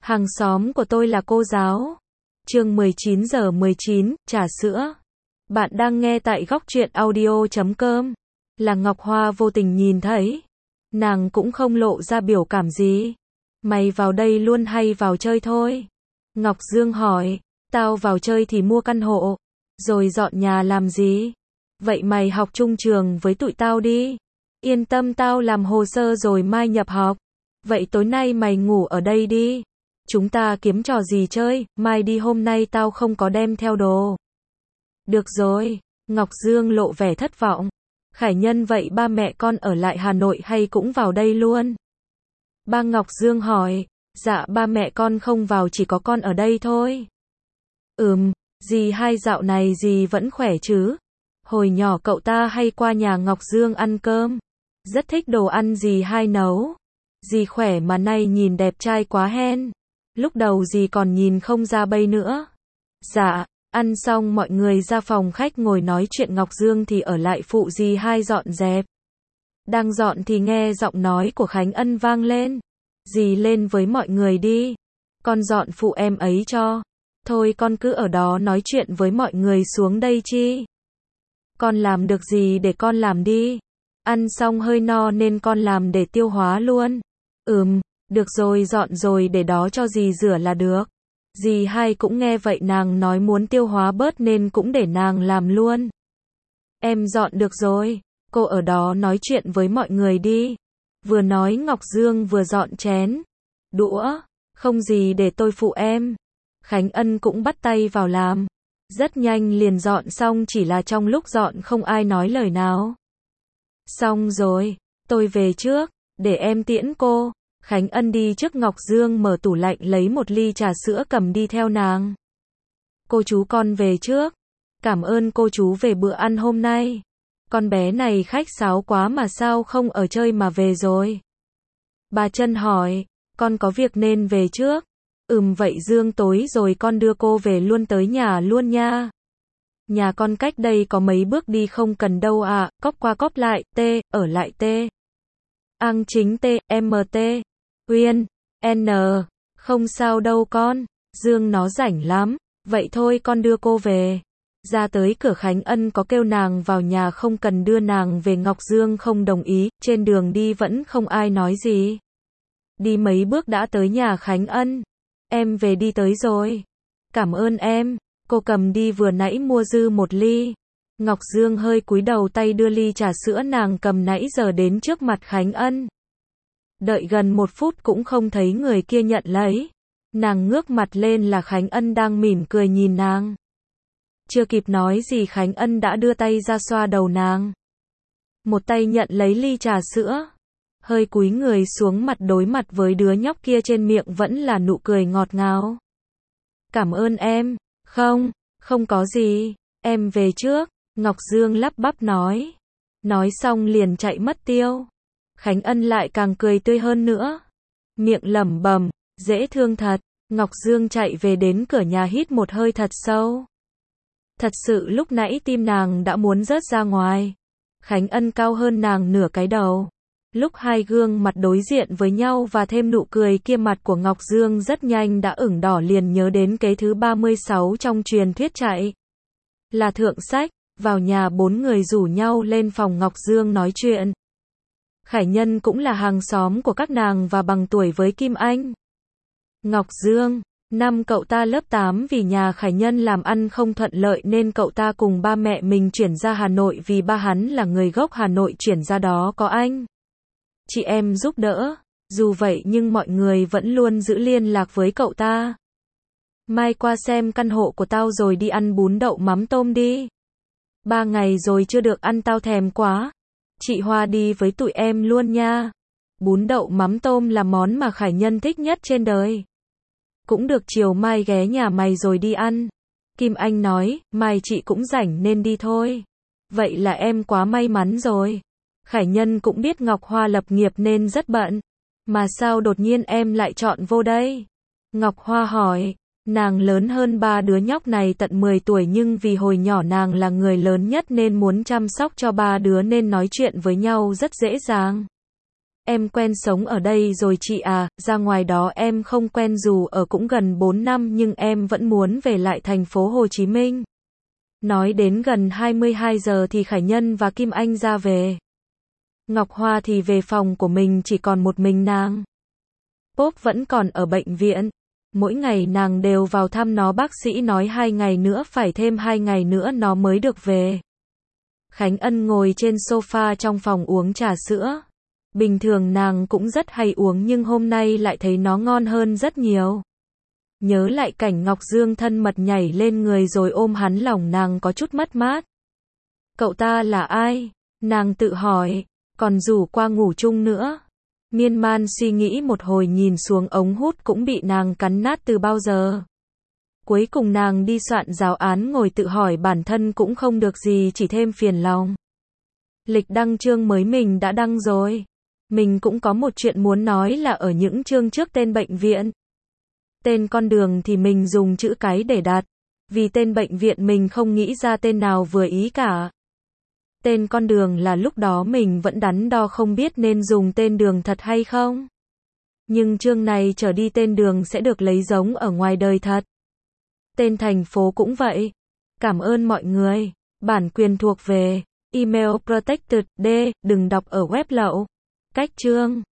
Hàng xóm của tôi là cô giáo. Chương 19:19, trà sữa. Bạn đang nghe tại góc truyện audio.com. Là Ngọc Hoa vô tình nhìn thấy. Nàng cũng không lộ ra biểu cảm gì. Mày vào đây luôn hay vào chơi thôi? Ngọc Dương hỏi. Tao vào chơi thì mua căn hộ. Rồi dọn nhà làm gì? Vậy mày học chung trường với tụi tao đi. Yên tâm, tao làm hồ sơ rồi mai nhập học. Vậy tối nay mày ngủ ở đây đi. Chúng ta kiếm trò gì chơi, mai đi, hôm nay tao không có đem theo đồ. Được rồi, Ngọc Dương lộ vẻ thất vọng. Khải Nhân, vậy ba mẹ con ở lại Hà Nội hay cũng vào đây luôn? Ba Ngọc Dương hỏi. Dạ, ba mẹ con không vào, chỉ có con ở đây thôi. Dì hai dạo này dì vẫn khỏe chứ? Hồi nhỏ cậu ta hay qua nhà Ngọc Dương ăn cơm. Rất thích đồ ăn dì hai nấu. Dì khỏe mà nay nhìn đẹp trai quá hen. Lúc đầu dì còn nhìn không ra bây nữa. Dạ, ăn xong mọi người ra phòng khách ngồi nói chuyện, Ngọc Dương thì ở lại phụ dì hai dọn dẹp. Đang dọn thì nghe giọng nói của Khánh Ân vang lên. Dì lên với mọi người đi. Con dọn phụ em ấy cho. Thôi con cứ ở đó nói chuyện với mọi người, xuống đây chi. Con làm được gì để con làm đi. Ăn xong hơi no nên con làm để tiêu hóa luôn. Được rồi, dọn rồi để đó cho dì rửa là được. Dì hai cũng nghe vậy, nàng nói muốn tiêu hóa bớt nên cũng để nàng làm luôn. Em dọn được rồi, cô ở đó nói chuyện với mọi người đi. Vừa nói Ngọc Dương vừa dọn chén, đũa. Không gì, để tôi phụ em. Khánh Ân cũng bắt tay vào làm. Rất nhanh liền dọn xong, chỉ là trong lúc dọn không ai nói lời nào. Xong rồi, tôi về trước, để em tiễn cô. Khánh Ân đi trước Ngọc Dương, mở tủ lạnh lấy một ly trà sữa cầm đi theo nàng. Cô chú, con về trước. Cảm ơn cô chú về bữa ăn hôm nay. Con bé này khách sáo quá mà sao không ở chơi mà về rồi? Bà Trân hỏi. Con có việc nên về trước. Vậy Dương, tối rồi con đưa cô về luôn, tới nhà luôn nha. Nhà con cách đây có mấy bước đi, không cần đâu ạ. Cóp qua cóp lại, ở lại Ang chính MT. Uyên, N. Không sao đâu con. Dương nó rảnh lắm. Vậy thôi con đưa cô về. Ra tới cửa Khánh Ân có kêu nàng vào nhà không cần đưa nàng về, Ngọc Dương không đồng ý. Trên đường đi vẫn không ai nói gì. Đi mấy bước đã tới nhà Khánh Ân. Em về đi tới rồi. Cảm ơn em. Cô cầm đi, vừa nãy mua dư một ly. Ngọc Dương hơi cúi đầu, tay đưa ly trà sữa nàng cầm nãy giờ đến trước mặt Khánh Ân. Đợi gần 1 phút cũng không thấy người kia nhận lấy. Nàng ngước mặt lên là Khánh Ân đang mỉm cười nhìn nàng. Chưa kịp nói gì Khánh Ân đã đưa tay ra xoa đầu nàng. Một tay nhận lấy ly trà sữa. Hơi cúi người xuống, mặt đối mặt với đứa nhóc kia, trên miệng vẫn là nụ cười ngọt ngào. Cảm ơn em. Không có gì. Em về trước. Ngọc Dương lắp bắp nói. Nói xong liền chạy mất tiêu. Khánh Ân lại càng cười tươi hơn nữa. Miệng lẩm bẩm, dễ thương thật. Ngọc Dương chạy về đến cửa nhà hít một hơi thật sâu. Thật sự lúc nãy tim nàng đã muốn rớt ra ngoài. Khánh Ân cao hơn nàng nửa cái đầu. Lúc hai gương mặt đối diện với nhau và thêm nụ cười kia, mặt của Ngọc Dương rất nhanh đã ửng đỏ, liền nhớ đến kế thứ 36 trong truyền thuyết chạy. Là thượng sách. Vào nhà 4 người rủ nhau lên phòng Ngọc Dương nói chuyện. Khải Nhân cũng là hàng xóm của các nàng và bằng tuổi với Kim Anh. Ngọc Dương, năm cậu ta lớp 8, vì nhà Khải Nhân làm ăn không thuận lợi nên cậu ta cùng ba mẹ mình chuyển ra Hà Nội, vì ba hắn là người gốc Hà Nội, chuyển ra đó có anh chị em giúp đỡ. Dù vậy nhưng mọi người vẫn luôn giữ liên lạc với cậu ta. Mai qua xem căn hộ của tao rồi đi ăn bún đậu mắm tôm đi. 3 ngày rồi chưa được ăn, tao thèm quá. Chị Hoa đi với tụi em luôn nha. Bún đậu mắm tôm là món mà Khải Nhân thích nhất trên đời. Cũng được, chiều mai ghé nhà mày rồi đi ăn. Kim Anh nói, mai chị cũng rảnh nên đi thôi. Vậy là em quá may mắn rồi. Khải Nhân cũng biết Ngọc Hoa lập nghiệp nên rất bận. Mà sao đột nhiên em lại chọn vô đây? Ngọc Hoa hỏi. Nàng lớn hơn 3 đứa nhóc này tận 10 tuổi, nhưng vì hồi nhỏ nàng là người lớn nhất nên muốn chăm sóc cho 3 đứa nên nói chuyện với nhau rất dễ dàng. Em quen sống ở đây rồi chị à, ra ngoài đó em không quen dù ở cũng gần 4 năm nhưng em vẫn muốn về lại thành phố Hồ Chí Minh. Nói đến gần 22 giờ thì Khải Nhân và Kim Anh ra về. Ngọc Hoa thì về phòng của mình chỉ còn một mình nàng. Pop vẫn còn ở bệnh viện. Mỗi ngày nàng đều vào thăm nó, bác sĩ nói 2 ngày nữa, phải thêm 2 ngày nữa nó mới được về. Khánh Ân ngồi trên sofa trong phòng uống trà sữa. Bình thường nàng cũng rất hay uống nhưng hôm nay lại thấy nó ngon hơn rất nhiều. Nhớ lại cảnh Ngọc Dương thân mật nhảy lên người rồi ôm hắn, lòng nàng có chút mất mát. Cậu ta là ai? Nàng tự hỏi, còn rủ qua ngủ chung nữa. Miên man suy nghĩ một hồi, nhìn xuống ống hút cũng bị nàng cắn nát từ bao giờ. Cuối cùng nàng đi soạn giáo án, ngồi tự hỏi bản thân cũng không được gì, chỉ thêm phiền lòng. Lịch đăng chương mới mình đã đăng rồi. Mình cũng có một chuyện muốn nói là ở những chương trước tên bệnh viện. Tên con đường thì mình dùng chữ cái để đặt. Vì tên bệnh viện mình không nghĩ ra tên nào vừa ý cả. Tên con đường là lúc đó mình vẫn đắn đo không biết nên dùng tên đường thật hay không. Nhưng chương này trở đi tên đường sẽ được lấy giống ở ngoài đời thật. Tên thành phố cũng vậy. Cảm ơn mọi người. Bản quyền thuộc về Email Protected D, đừng đọc ở web lậu. Cách chương